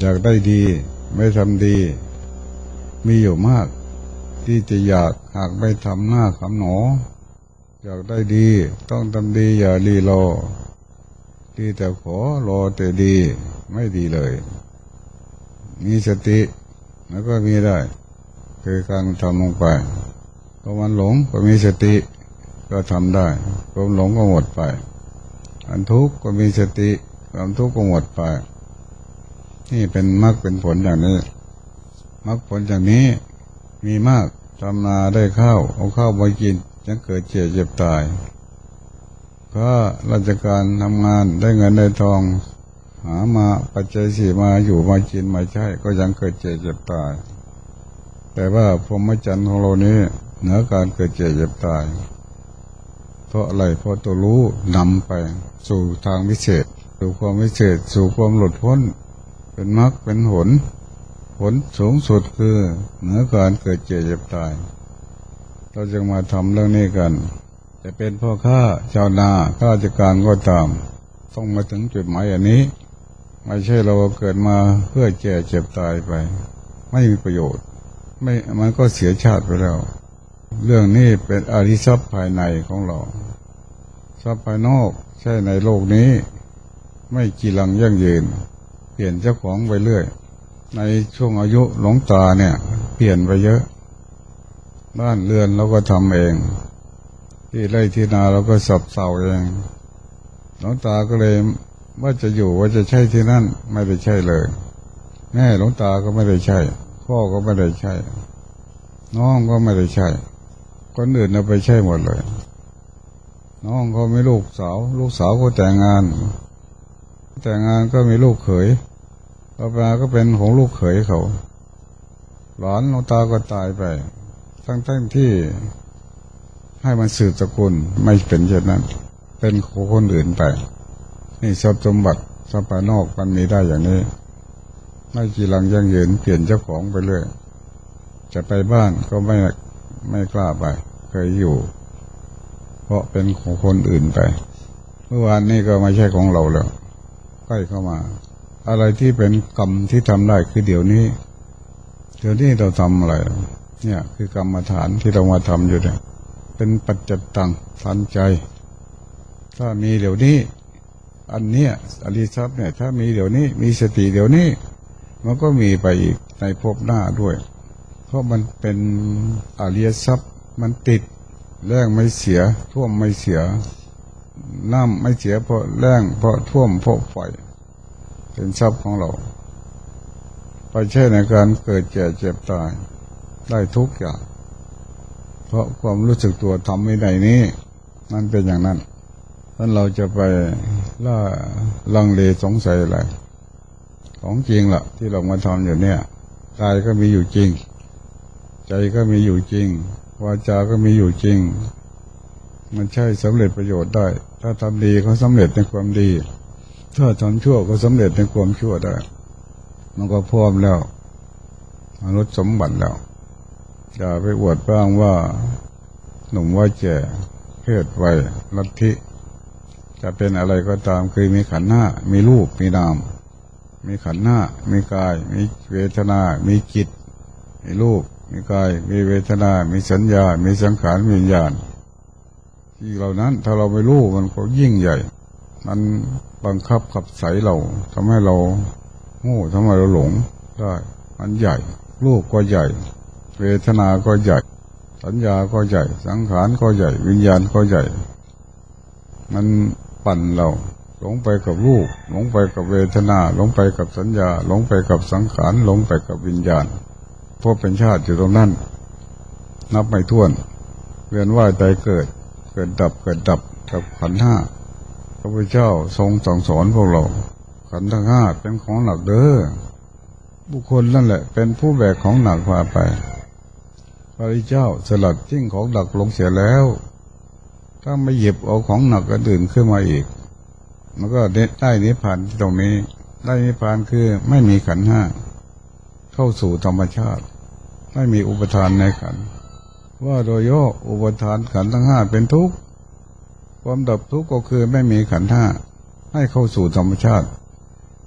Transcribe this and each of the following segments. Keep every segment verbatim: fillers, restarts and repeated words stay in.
ากได้ดีไม่ทำดีมีอยู่มากที่จะอยากหากไม่ทำหน้าขำหนออยากได้ดีต้องทำดีอย่ารีรอดีแต่ขอรอแต่ดีไม่ดีเลยมีสติแล้วก็มีได้คือการทำลงไปพอมันหลงก็มีสติก็ทำได้ความหลงก็หมดไปอันทุกข์ก็มีสติความทุกข์ก็หมดไปนี่เป็นมรรคเป็นผลอย่างนี้มรรคผลอย่างนี้มีมากทำนาได้ข้าวเอาข้าวมากินยังเกิดเจ็บเจ็บตายก็ราชการทำงานได้เงินได้ทองหามาปัจจัยสี่มาอยู่มากินมาใช้ก็ยังเกิดเจ็บเจ็บตายแต่ว่าพรหมจรรย์ของเรานี้เหนือการเกิดเจ็บเจ็บตายเพราะอะไรเพราะตัวรู้นำไปสู่ทางวิเศษสู่ความวิเศษสู่ความหลุดพ้นเป็นมรรคเป็นผลผลสูงสุดคือเหนือการเกิดเจ็บเจ็บตายเราจึงมาทำเรื่องนี้กันจะเป็นพ่อค้าชาวนาข้าราชการก็ตามต้องมาถึงจุดหมายอันนี้ไม่ใช่เราเกิดมาเพื่อแก่เจ็บตายไปไม่มีประโยชน์ไม่มันก็เสียชาติไปแล้วเรื่องนี้เป็นอริยทรัพย์ภายในของเราทรัพย์ภายนอกใช่ในโลกนี้ไม่กีรังยั่งยืนเปลี่ยนเจ้าของไปเรื่อยในช่วงอายุหลวงตาเนี่ยเปลี่ยนไปเยอะบ้านเรือนเราก็ทำเองที่ไร่ที่นาเราก็สับเสาเองหลวงตาก็เลยว่าจะอยู่ว่าจะใช่ที่นั่นไม่ได้ใช่เลยแม่หลวงตาก็ไม่ได้ใช่พ่อก็ไม่ได้ใช่น้องก็ไม่ได้ใช่คนอื่นเอาไปใช่หมดเลยน้องเขาไม่ลูกสาวลูกสาวก็แต่งงานแต่งงานก็มีลูกเขยต่อมาก็เป็นของลูกเขยเขาหลานหลวงตาก็ตายไปทั้งทั้งที่ให้มันสืบสกุลไม่เป็นเช่นนั้นเป็นของคนอื่นไปนี่ทรัพย์สมบัติทรัพย์ภายนอกมันมีได้อย่างนี้ไม่กีรังยั่งยืนเปลี่ยนเจ้าของไปเรื่อยจะไปบ้านก็ไม่ไม่กล้าไปเคยอยู่เพราะเป็นของคนอื่นไปเมื่อวานนี้ก็ไม่ใช่ของเราแล้วใกล้เข้ามาอะไรที่เป็นกรรมที่ทำได้คือเดี๋ยวนี้เดี๋ยวนี้เราทำอะไรเนี่ยคือกรรมฐานที่เรามาทำอยู่เนี่ยเป็นปัจจตังทันใจถ้ามีเดี๋ยวนี้อันเนี้ยอริยทรัพย์เนี่ยถ้ามีเดี๋ยวนี้มีสติเดี๋ยวนี้มันก็มีไปอีกในภพหน้าด้วยเพราะมันเป็นอริยทรัพย์มันติดแรงไม่เสียท่วมไม่เสียน้ำไม่เสียเพราะแรงเพราะท่วมเพราะไฟเป็นทรัพย์ของเราไปใช้ในการเกิดแก่เจ็บตายได้ทุกอย่างเพราะความรู้สึกตัวทำไม่ได้นี้มันเป็นอย่างนั้นท่านเราจะไปล่าลังเลสงสัยอะไรของจริงล่ะที่เรามาทำอยู่เนี่ยกายก็มีอยู่จริงใจก็มีอยู่จริงวาจาก็มีอยู่จริงมันใช่สำเร็จประโยชน์ได้ถ้าทำดีก็สำเร็จในความดีถ้าทำชั่วก็สำเร็จในความชั่วได้มันก็พร้อมแล้วมนุษย์สมบัติแล้วอย่าไปอวดบ้างว่าหนุ่มว่าแก่เพศวัยลัทธิจะเป็นอะไรก็ตามคือมีขันธ์ห้ามีรูปมีนามมีขันธ์ห้ามีกายมีเวทนามีจิตมีรูปมีกายมีเวทนามีสัญญามีสังขารมีวิญญาณที่เหล่านั้นถ้าเราไม่รู้มันก็ยิ่งใหญ่มันบังคับขับไสเราทำให้เราโง่ทำให้เราหลงได้มันใหญ่รูปก็ใหญ่เวทนาก็ใหญ่สัญญาก็ใหญ่สังขารก็ใหญ่วิญญาณก็ใหญ่มันปั่นเราหลงไปกับรูปหลงไปกับเวทนาหลงไปกับสัญญาหลงไปกับสังขารหลงไปกับวิญญาณพวกเป็นชาติอยู่ตรงนั้นนับไม่ถ้วนเวียนว่ายตายเกิดเกิดดับเกิดดับกับขันธ์ห้าพระพุทธเจ้าทรงสั่งสอนพวกเราขันธ์ทั้งห้าเป็นของหนักเด้อบุคคลนั่นแหละเป็นผู้แบกของหนักพาไปพระพุทธเจ้าสลัดทิ้งของหนักลงเสียแล้วถ้าไม่หยิบเอาของหนักก็ดื่นขึ้นมาอีกมันก็ได้นิพพานตรงนี้ได้นิพพานคือไม่มีขันธ์ห้าเข้าสู่ธรรมชาติไม่มีอุปทานในขันธ์ว่าโดยย่ออุปทานขันธ์ทั้งห้าเป็นทุกข์ความดับทุกข์ก็คือไม่มีขันธ์ห้าให้เข้าสู่ธรรมชาติ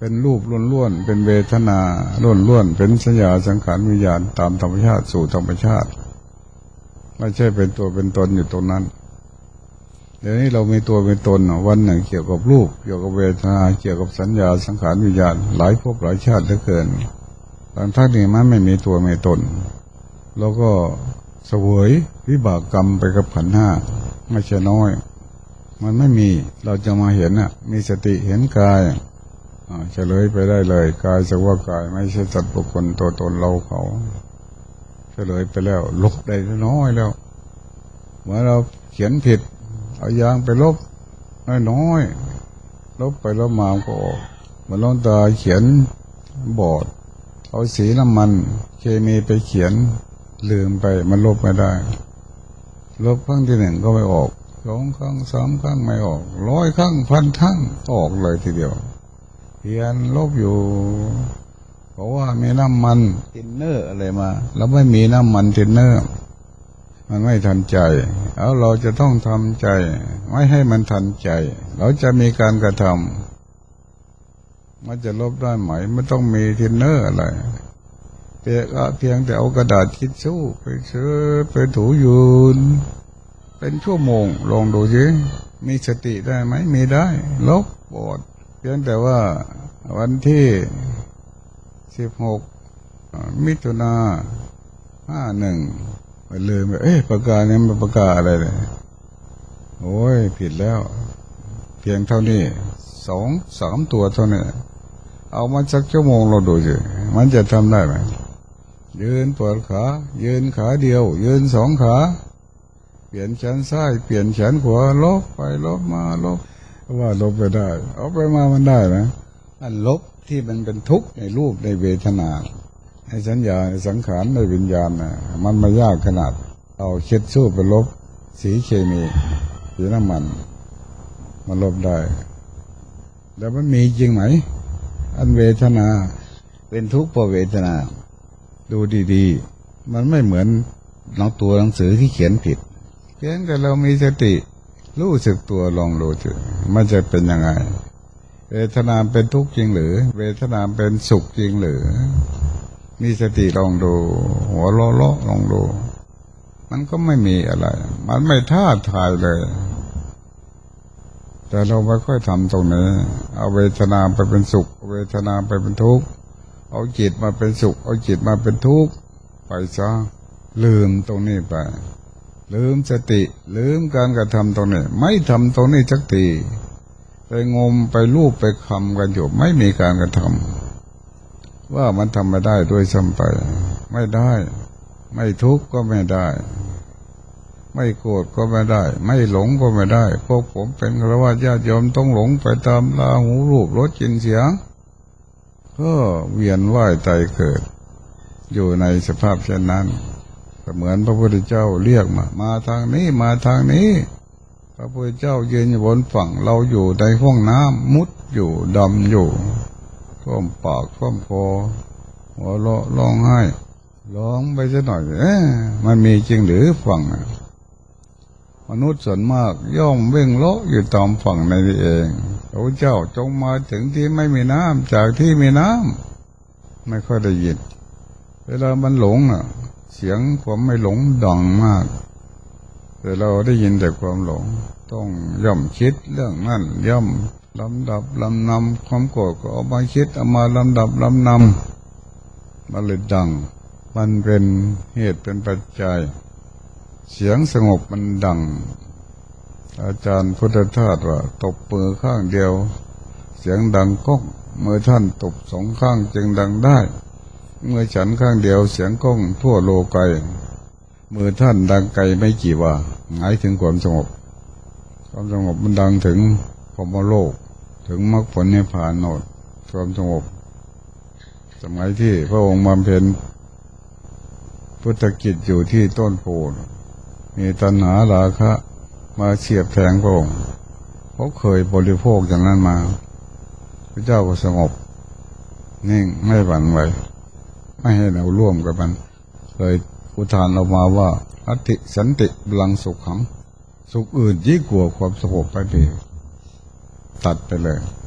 เป็นรูปล้วนๆเป็นเวทนาล้วนๆเป็นสัญญาสังขารวิญญาณตามธรรมชาติสู่ธรรมชาติไม่ใช่เป็นตัวเป็นตนอยู่ตรงนั้นเดี๋ยวนี้เรามีตัวเป็นตนวันหนึ่งเกี่ยวกับรูปเกี่ยวกับเวทนาเกี่ยวกับสัญญาสังขารวิญญาณหลายภพหลายชาติเหลือเกินบางท่านนี่มันไม่มีตัวไม่ตนแล้วก็เสวยวิบากกรรมไปกับขันธ์ห้าไม่ใช่น้อยมันไม่มีเราจะมาเห็นอ่ะมีสติเห็นกายเฉลยไปได้เลยกายสักว่ากายไม่ใช่สัตว์บุคคลตัวตนเราเขาเฉลยไปแล้วลบได้น้อยแล้วเมื่อเราเขียนผิดเอายางไปลบน้อยๆลบไปลบมาก็ออกเหมือนลองตาเขียนบอดเอาสีน้ำมันเคมีไปเขียนลืมไปมันลบไม่ได้ลบครั้งที่หนึ่งก็ไม่ออกสองครั้งสามครั้งไม่ออกร้อยครั้งพันครั้งออกเลยทีเดียวเขียนลบอยู่เพราะว่ามีน้ำมันทินเนอร์อะไรมาแล้วไม่มีน้ำมันทินเนอร์มันไม่ทันใจเอาเราจะต้องทำใจไม่ให้มันทันใจเราจะมีการกระทำมันจะลบได้ไหมไม่ต้องมีทินเนอร์อะไรเพียงเพียงแต่เอากระดาษทิชชู่ไปเชื้อไปถูยืนเป็นชั่วโมงลองดูสิมีสติได้ไหมมีได้ลบบอดเพียงแต่ว่าวันที่สิบหกมิถุนาห้าหนึ่งไปลืมไปเอ๊ะประกาศนี้มันประกาศอะไรเลยโอ้ยผิดแล้วเพียงเท่านี้สองสามตัวเท่านี้เอามาสักชั่วโมงเราดูสิมันจะทำได้ไหมยืนปวดขายืนขาเดียวยืนสองขาเปลี่ยนแขนซ้ายเปลี่ยนแขนขวาลบไปลบมาลบว่าลบไปได้เอาไปมามันได้ไหมอันลบที่มันเป็นทุกข์ในรูปในเวทนาในสัญญาในสังขารในวิญญาณนะมันไม่ยากขนาดเอาเช็ดสู้ไปลบสีเคมีสีน้ำมันมันลบได้แล้วมันมีจริงไหมอันเวทนาเป็นทุกข์เพราะเวทนาดูดีๆมันไม่เหมือนหนังตัวหนังสือที่เขียนผิดเพียงแต่เรามีสติรู้สึกตัวลองดูเถอะมันจะเป็นยังไงเวทนาเป็นทุกข์จริงหรือเวทนาเป็นสุขจริงหรือมีสติลองดูหัวล้อล้อลองดูมันก็ไม่มีอะไรมันไม่ท้าทายเลยแต่เราไม่ค่อยทำตรงนี้เอาเวทนาไปเป็นสุขเวทนาไปเป็นทุกข์เอาจิตมาเป็นสุขเอาจิตมาเป็นทุกข์ไปซะลืมตรงนี้ไปลืมสติลืมการกระทำตรงนี้ไม่ทำตรงนี้สักทีไปงมไปลูบไปคำกันอยู่ไม่มีการกระทำว่ามันทำไม่ได้ด้วยซ้ำไปไม่ได้ไม่ทุกข์ก็ไม่ได้ไม่โกรธก็ไม่ได้ไม่หลงก็ไม่ได้พวกผมเป็นฆราวาสญาติโยมต้องหลงไปตามตาหูรูปรสกลิ่นเสียงก็เวียนว่ายตายเกิดอยู่ในสภาพเช่นนั้นเหมือนพระพุทธเจ้าเรียกมามาทางนี้มาทางนี้พระพุทธเจ้ายืนอยู่บนฝั่งเราอยู่ในห้องน้ำมุดอยู่ดำอยู่ท่วมปากท่วมคอหัวเราะร้องไห้ร้องไปสักหน่อยเอ๊ะมันมีจริงหรือฝั่งมนุษย์ส่วนมากย่อมเว่งเลาะอยู่ตามฝั่งในนี้เองพระพุทธเจ้าจงมาถึงที่ไม่มีน้ำจากที่มีน้ำไม่ค่อยได้ยินเวลามันหลงอ่ะเสียงความไม่หลงดังมากแต่เราได้ยินแต่ความหลงต้องย่อมคิดเรื่องนั้นย่อมลำดับลำนำความโกรธก็เอามาคิดเอามาลำดับลำนำมันเลยดังมันเป็นเหตุเป็นปัจจัยเสียงสงบมันดังอาจารย์พุทธทาสว่าตบมือข้างเดียวเสียงดังก้องเมื่อท่านตบสองข้างจึงดังได้เมื่อฉันข้างเดียวเสียงก้องทั่วโลกไกลมือท่านดังไกลไม่กี่ว่าหมายถึงความสงบความสงบมันดังถึงพรหมโลกถึงมรรคผลนิพพานโนดความสงบสมัยที่พระองค์บำเพ็ญพุทธกิจอยู่ที่ต้นโพธิ์มีตัณหาราคะมาเฉียบแทงพระองค์เขาเคยบริโภคอย่างนั้นมาพระเจ้าก็สงบนิ่งไม่หวั่นไหวไม่ให้เราร่วมกับมันเลยอุทานออกมาว่าอติสันติพลังสุขขังสุขอื่นยิ่งกว่าความสงบไปดีตัดไปเลย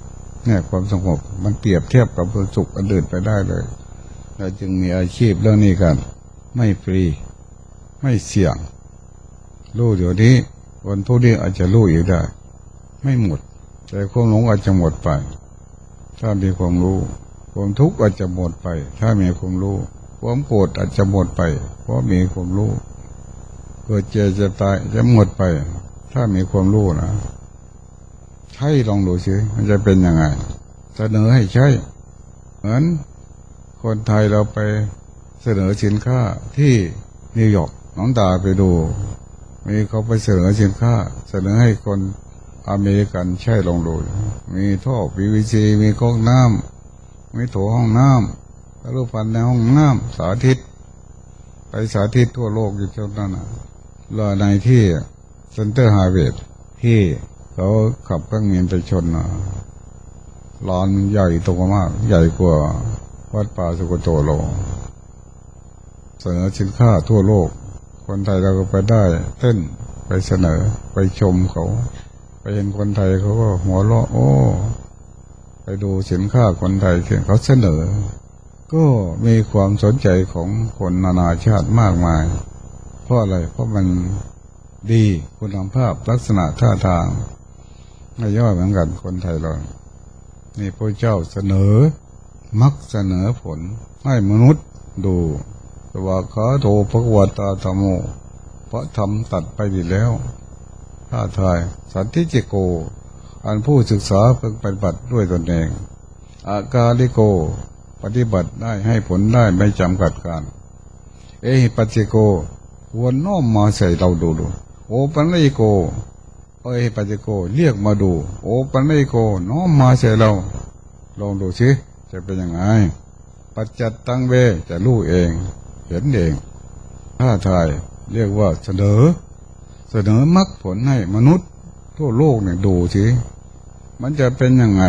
เนี่ยความสงบมันเปรียบเทียบกับความสุขอันอื่นไปได้เลยเราจึงมีอาชีพเรื่องนี้กันไม่ฟรีไม่เสี่ยงรู้เดี๋ยวนี้วันพรุ่งนี้อาจจะรู้อีกได้ไม่หมดแต่ความหลงอาจจะหมดไปถ้ามีความรู้ความทุกข์อาจจะหมดไปถ้ามีความรู้ความโกรธอาจจะหมดไปเพราะมีความรู้เกิดเจ็บจะตายจะหมดไปถ้ามีความรู้นะใช่ลองดูสิมันจะเป็นยังไงเสนอให้ใช่เหมือนคนไทยเราไปเสนอสินค้าที่นิวยอร์กน้องตาไปดูมีเขาไปเสนอสินค้าเสนอให้คนอเมริกันใช่ลองดูมีท่อ พี วี ซี มีก๊อกน้ำมีโถห้องน้ำรูปพันในห้องน้ำสาธิตไปสาธิตทั่วโลกอยู่เท่านั้นนะแล้วในที่เซ็นเตอร์ไฮเวย์ที่เขาขับเครื่องบินไปชนนะลานใหญ่โตมากใหญ่กว่าวัดป่าสุกโตโลเสนอสินค้าทั่วโลกคนไทยเราก็ไปได้เต้นไปเสนอไปชมเขาไปเห็นคนไทยเขาก็หัวเราะโอ้ไปดูสินค้าคนไทยเขาเสนอก็มีความสนใจของคนนานาชาติมากมายเพราะอะไรเพราะมันดีคุณภาพลักษณะท่าทางไม่ย่อเหมือนกันคนไทยเรานี่พระเจ้าเสนอมักเสนอผลให้มนุษย์ดูสวากขาโตภควตาธรรมโมพระธรรมตัดไปดีแล้วท่าทายสันติจิโกอันผู้ศึกษาเพิ่งปฏิบัติด้วยตนเองอากาลิโกปฏิบัติได้ให้ผลได้ไม่จำกัดการเอหิปัจจิโกควรน้อมมาใส่เราดูดูโอปัญญิโกเอหิปัจจิโกเรียกมาดูโอปัญญิโกน้อมมาใส่เราลองดูสิจะเป็นยังไงปัจจัตตังเวจะรู้เองเห็นเองท่าทายเรียกว่าเสนอเสนอมรรคผลให้มนุษย์ทั่วโลกเนี่ยดูสิมันจะเป็นยังไง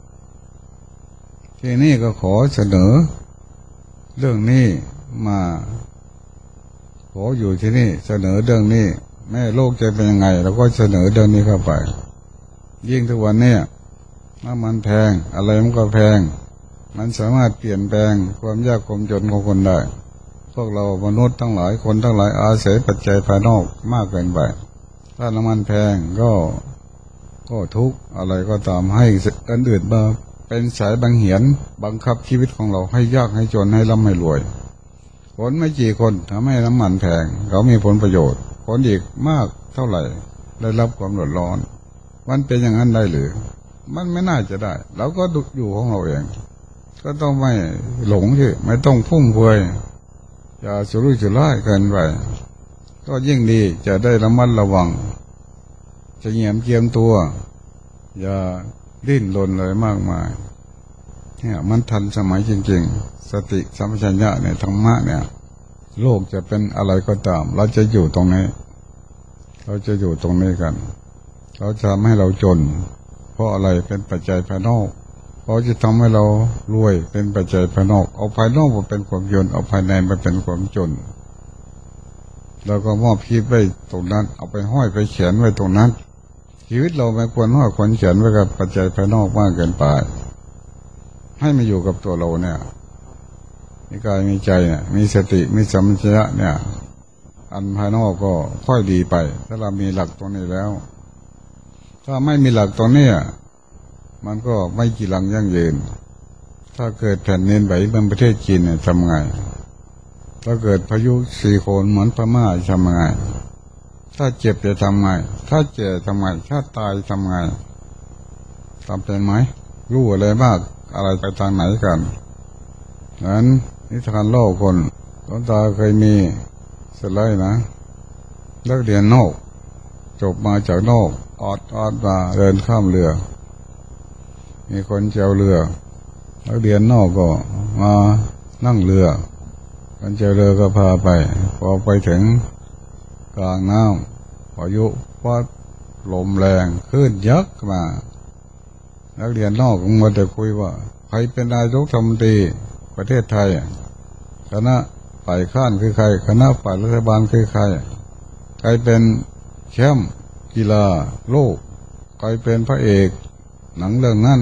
ที่นี่ก็ขอเสนอเรื่องนี้มาขออยู่ที่นี่เสนอเรื่องนี้แม่โลกจะเป็นยังไงเราก็เสนอเรื่องนี้เข้าไปยิ่งทุกวันนี้น้ำมันแพงอะไรมันก็แพงมันสามารถเปลี่ยนแปลงความยากความจนของคนได้พวกเรามนุษย์ทั้งหลายคนทั้งหลายอาศัยปัจจัยภายนอกมากเกินไปถ้าน้ำมันแพงก็ก็ทุกข์อะไรก็ตามให้อันอื่นมาเป็นสายบังเหียนบังคับชีวิตของเราให้ยากให้จนให้ร่ำให้รวยคนไม่กี่คนทำให้น้ำมันแพงเขามีผลประโยชน์คนอีกมากเท่าไหร่ได้รับความเดือดร้อนมันเป็นอย่างนั้นได้หรือมันไม่น่าจะได้เราก็ดุอยู่ของเราเองก็ต้องไม่หลงที่ไม่ต้องพุ่งเฟือยอย่าสุรุ่ยสุร่ายเกินไปก็ยิ่งดีจะได้ระมัดระวังจะเหยียมเกียมตัวอย่าดิ้นรนเลยมากมายเนี่ยมันทันสมัยจริงๆสติสัมปชัญญะในธรรมะเนี่ยโลกจะเป็นอะไรก็ตามเราจะอยู่ตรงนี้เราจะอยู่ตรงนี้กันเราจะทำให้เราจนเพราะอะไรเป็นปัจจัยภายนอกเราจะทำให้เรารวยเป็นปัจจัยภายนอกเอาภายนอกมาเป็นความจนเอาภายในมาเป็นความจนเราก็มอบชีวิตไว้ตรงนั้นเอาไปห้อยไปเขียนไว้ตรงนั้นชีวิตเราไม่ควรห้อยควรเขียนไว้กับปัจจัยภายนอกมากเกินไปให้มาอยู่กับตัวเราเนี่ยมีกายมีใจเนี่ยมีสติมีสัมปชัญญะเนี่ยอันภายนอกก็ค่อยดีไปถ้าเรามีหลักตรงนี้แล้วถ้าไม่มีหลักตรงนี้มันก็ไม่กี่หลังยั่งยืนถ้าเกิดแผ่นดินไหวเหมือนประเทศจีนเนี่ยทำไงถ้าเกิดพายุซีโคลนเหมือนพม่าทำไงถ้าเจ็บจะทำไงถ้าเจ็บทำไงถ้าตายทำไงทำเป็นไหมรู้อะไรมากอะไรไปทางไหนกันนั้นนิทานเล่าคนตอนตาเคยมีสไลด์นะนักเรียนนอกจบมาจากนอกออดออดมาเดินข้ามเรือมีคนเจ้าเรือนักเรียนนอกก็มานั่งเรือคนเจ้าเรือก็พาไปพอไปถึงกลางน้ำพายุพัดลมแรงคลื่นยักษ์มานักเรียนนอกก็มาแต่คุยว่าใครเป็นนายกรัฐมนตรีประเทศไทยคณะฝ่ายค้านคือใครคณะฝ่ายรัฐบาลคือใครใครเป็นแชมป์กีฬาโลกใครเป็นพระเอกหนังเรื่องนั้น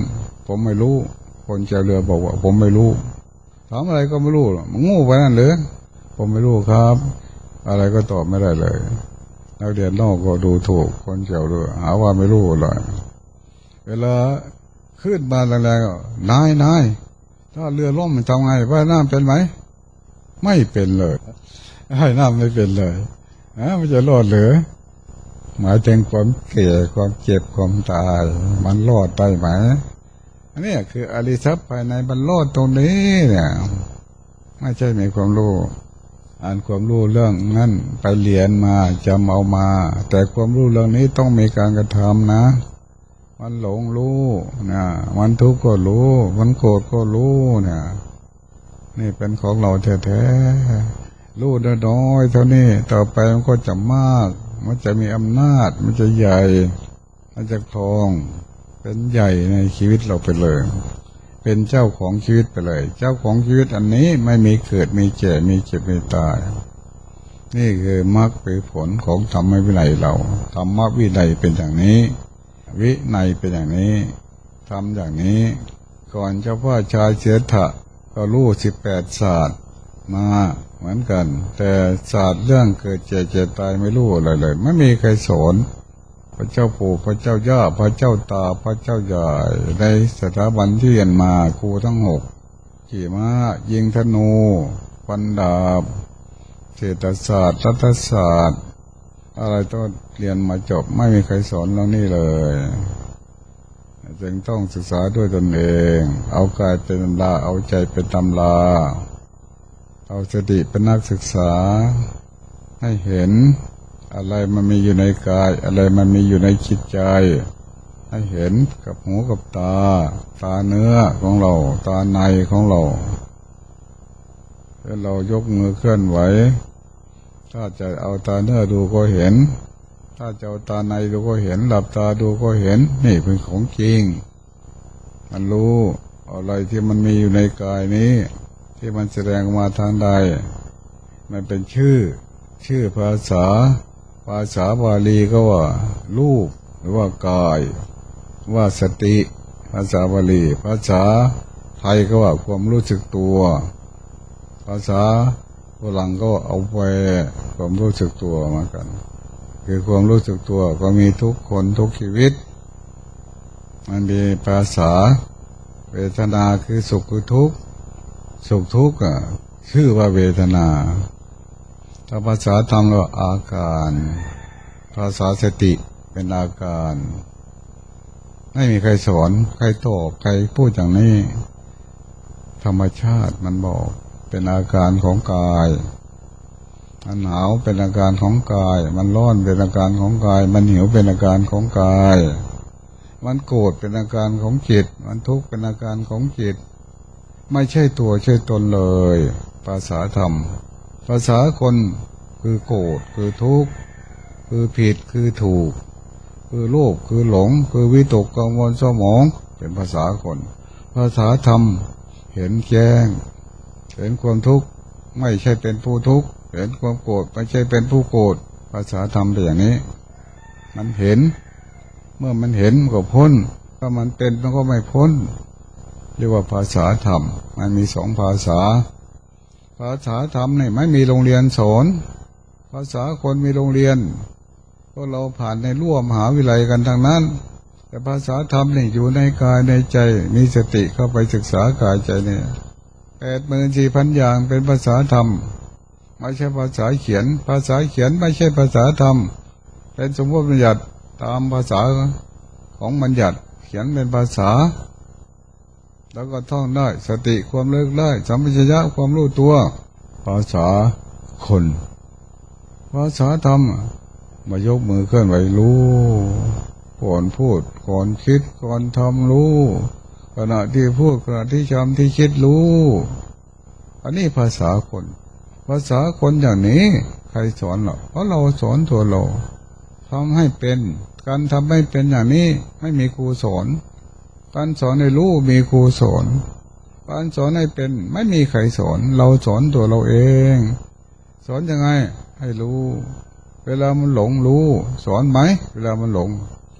ผมไม่รู้คนเจ้าเรือบอกว่าผมไม่รู้ถามอะไรก็ไม่รู้มันงูไปนั่นเลยผมไม่รู้ครับอะไรก็ตอบไม่ได้เลยนักเรียนนอกก็ดูถูกคนเจ้าเรือหาว่าไม่รู้เลยเวลาขึ้นมาแรงๆก็นายนายถ้าเรือล่มมันทำไงว่ายน้ำเป็นไหมไม่เป็นเลยว่ายน้ำไม่เป็นเลยนะมันจะรอดหรือหมายถึงความเก่ความเจ็บความตายมันรอดได้ไหมอันนี้คืออริทัพภายในมันรอดตรงนี้เนี่ยไม่ใช่มีความรู้อ่านความรู้เรื่องนั้นไปเรียนมาจำเอามาแต่ความรู้เรื่องนี้ต้องมีการกระทำนะมันหลงรู้นะมันทุกข์ก็รู้มันโกรธก็รู้เนี่ยนี่เป็นของเราแท้ๆรู้น้อยๆเท่านี้ต่อไปมันก็จะมากมันจะมีอำนาจมันจะใหญ่มันจะครองเป็นใหญ่ในชีวิตเราไปเลยเป็นเจ้าของชีวิตไปเลยเจ้าของชีวิตอันนี้ไม่มีเกิดมีเจ็บมีเจ็บมีตายนี่คือมรรคเป็นผลของธรรมวินัยเราธรรมวินัยเป็นอย่างนี้วินัยเป็นอย่างนี้ทำอย่างนี้ก่อนเจ้าพ่อชายเสถะก็รู้สิบแปดศาสตร์มาเหมือนกันแต่ศาสตร์เรื่องเกิดเจ็บเจ็บตายไม่รู้อะไรเลยไม่มีใครสอนพระเจ้าปู่พระเจ้าย่าพระเจ้าตาพระเจ้าใหญ่ในสถาบันที่เรียนมาครูทั้งหกขี่ม้ายิงธนูฟันดาบเศรษฐศาสตร์รัฐศาสตร์อะไรต้องเรียนมาจบไม่มีใครสอนเรานี่เลยจึงต้องศึกษาด้วยตนเองเอากายเป็นตำราเอาใจเป็นตำราเอาสติเป็นนักศึกษาให้เห็นอะไรมันมีอยู่ในกายอะไรมันมีอยู่ในจิตใจให้เห็นกับหูกับตาตาเนื้อของเราตาในของเราถ้าเรายกมือเคลื่อนไหวถ้าจะเอาตาเนื้อดูก็เห็นถ้าจะเอาตาในดูก็เห็นหลับตาดูก็เห็นนี่เป็นของจริงมันรู้อะไรที่มันมีอยู่ในกายนี้ที่มันแสดงมาทางใดมันเป็นชื่อชื่อภาษาภาษาบาลีก็ว่ารูปหรือว่ากายว่าสติภาษาบาลีภาษาไทยก็ว่าความรู้สึกตัวภาษาฝรั่งก็เอาไปความรู้สึกตัวมากันคือความรู้สึกตัวก็มีทุกคนทุกชีวิตมันมีภาษาเวทนาคือสุขคือทุกข์สุขทุกข์อ่ะชื่อว่าเวทนาถ้าภาษาธรรมก็อาการภาษาสติเป็นอาการไม่มีใครสอนใครตอบใครพูดอย่างนี้ธรรมชาติมันบอกเป็นอาการของกายมันหนาวเป็นอาการของกายมันร้อนเป็นอาการของกายมันหิวเป็นอาการของกายมันโกรธเป็นอาการของจิตมันทุกข์เป็นอาการของจิตไม่ใช่ตัวใช่ตนเลยภาษาธรรมภาษาคนคือโกรธคือทุกข์คือผิดคือถูกคือโลภคือหลงคือวิตกกังวลสมองเป็นภาษาคนภาษาธรรมเห็นแจ้งเห็นความทุกข์ไม่ใช่เป็นผู้ทุกข์เห็นความโกรธไม่ใช่เป็นผู้โกรธภาษาธรรมเป็นอย่างนี้มันเห็นเมื่อมันเห็นมันก็พ้นถ้ามันเป็นมันก็ไม่พ้นเรียกว่าภาษาธรรมมันมีสองภาษาภาษาธรรมนี่ไม่มีโรงเรียนสอนภาษาคนมีโรงเรียนพวกเราผ่านในร่วมมหาวิทยาลัยกันทั้งนั้นแต่ภาษาธรรมนี่อยู่ในกายในใจมีสติเข้าไปศึกษากายใจเนี่ยแปดหมื่นสี่พันอย่างเป็นภาษาธรรมไม่ใช่ภาษาเขียนภาษาเขียนไม่ใช่ภาษาธรรมเป็นสมมติบัญญัติตามภาษาของบัญญัติเขียนเป็นภาษาแล้วก็ท่องได้สติความเลิกได้สัมปชัญญะความรู้ตัวภาษาคนภาษาธรรมมายกมือเคลื่อนไหวรู้ก่อนพูดก่อนคิดก่อนทำรู้ขณะที่พูดขณะที่จำที่คิดรู้อันนี้ภาษาคนภาษาคนอย่างนี้ใครสอนเราเพราะเราสอนตัวเราทำให้เป็นการทำให้เป็นอย่างนี้ไม่มีครูสอนการสอนให้รู้มีครูสอนการสอนให้เป็นไม่มีใครสอนเราสอนตัวเราเองสอนยังไงให้รู้เวลามันหลงรู้สอนไหมเวลามันหลง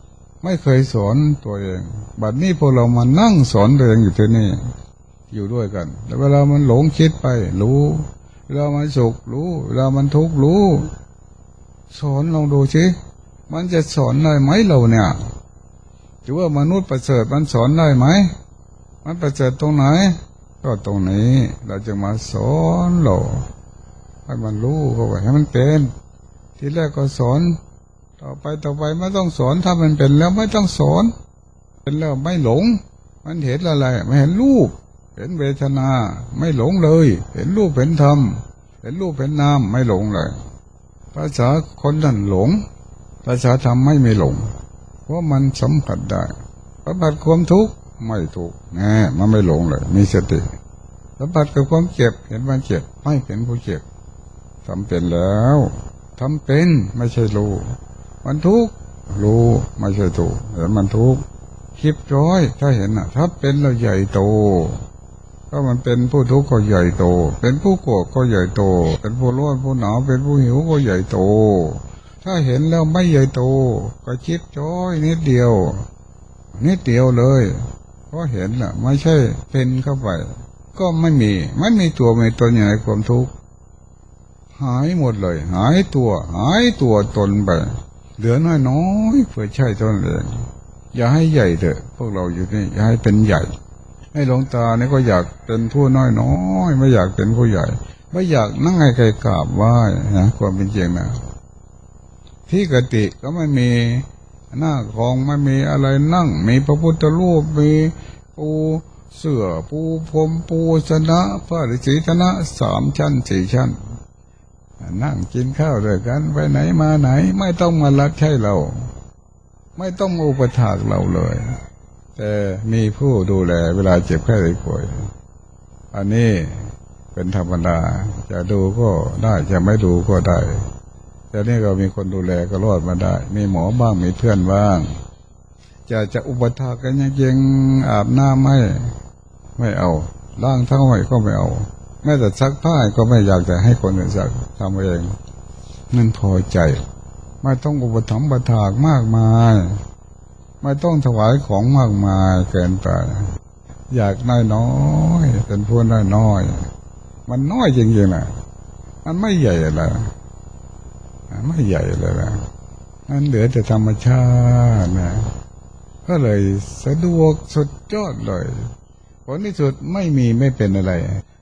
ไม่เคยสอนตัวเองบัดนี้พวกเรามานั่งสอนตัวเองอยู่ที่นี่อยู่ด้วยกันแล้วเวลามันหลงคิดไปรู้เวลามันสุขรู้เวลามันทุกข์รู้สอนลองดูสิมันจะสอนได้ไหมเราเนี่ยหรือว่ามนุษย์ประเสริฐมันสอนได้ไหมมันประเสริฐตรงไหนก็ตรงนี้เราจะมาสอนเราให้มันรู้เข้าไปให้มันเป็นทีแรกก็สอนต่อไปต่อไปไม่ต้องสอนถ้ามันเป็นแล้วไม่ต้องสอนเป็นแล้วไม่หลงมันเห็นอะไรไม่เห็นรูปเห็นเวทนาไม่หลงเลยเห็นรูปเห็นธรรมเห็นรูปเห็นนามไม่หลงเลยภาษาคนนั่นหลงภาษาธรรมไม่มีหลงเพราะมันสัมผัสได้สัมผัสความทุกข์ไม่ถูกแน่มันไม่หลงเลยมีสติสัมผัสกับความเจ็บเห็นมันเจ็บไม่เป็นผู้เจ็บทำเป็นแล้วทำเป็นไม่ใช่รู้มันทุกข์รู้ไม่ใช่ถูกเห็นมันทุกข์คิดร้อยถ้าเห็นนะถ้าเป็นเราใหญ่โตถ้ามันเป็นผู้ทุกข์ก็ใหญ่โตเป็นผู้โกรธก็ใหญ่โตเป็นผู้ร้อนผู้หนาวเป็นผู้หิวก็ใหญ่โตถ้าเห็นแล้วไม่ใหญ่โตก็คิดจ้อยนิดเดียวนิดเดียวเลยเพราะเห็นน่ะไม่ใช่เป็นเข้าไปก็ไม่มีไม่มีตัวไม่ตนอยู่ในความทุกข์หายหมดเลยหายตัวหายตัวตนไปเหลือน้อยน้อยเพื่อใช่ตนเองอย่าให้ใหญ่เถอะพวกเราอยู่นี่อย่าให้เป็นใหญ่ให้หลวงตาเนี่ยก็อยากเป็นผู้น้อยน้อยไม่อยากเป็นผู้ใหญ่ไม่อยากนั่งให้ใครกราบไหว้นะความเป็นจริงนะที่กติก็ไม่มีหน้าของไม่มีอะไรนั่งมีพระพุทธรูปมีปูเสื่อปูพรมปูชนะพระฤาษีชนะสามชั้นสี่ชั้นนั่งกินข้าวด้วยกันไปไหนมาไหนไม่ต้องมารับใช้เราไม่ต้องอุปถากเราเลยแต่มีผู้ดูแลเวลาเจ็บไข้ได้ป่วยอันนี้เป็นธรรมดาจะดูก็ได้จะไม่ดูก็ได้แต่นี่ก็มีคนดูแลก็รอดมาได้มีหมอบ้างมีเพื่อนบ้างจะจะอุปถากกันยังยังอาบน้ำไม่ไม่เอาล้างเท้าให้ก็ไม่เอาแม้แต่ซักผ้าก็ไม่อยากจะให้คนอื่นซักทำเองนั่นพอใจไม่ต้องอุปถัมภ์อุปถากมากมายไม่ต้องถวายของมากมายเกินไปอยากน้อยน้อยเป็นผู้น้อยน้อยมันน้อยจริงๆนะมันไม่ใหญ่เลยไม่ใหญ่เลยนะนั่นเหลือแต่ธรรมชาตินะก็เลยสะดวกสุดยอดเลยผลที่สุดไม่มีไม่เป็นอะไร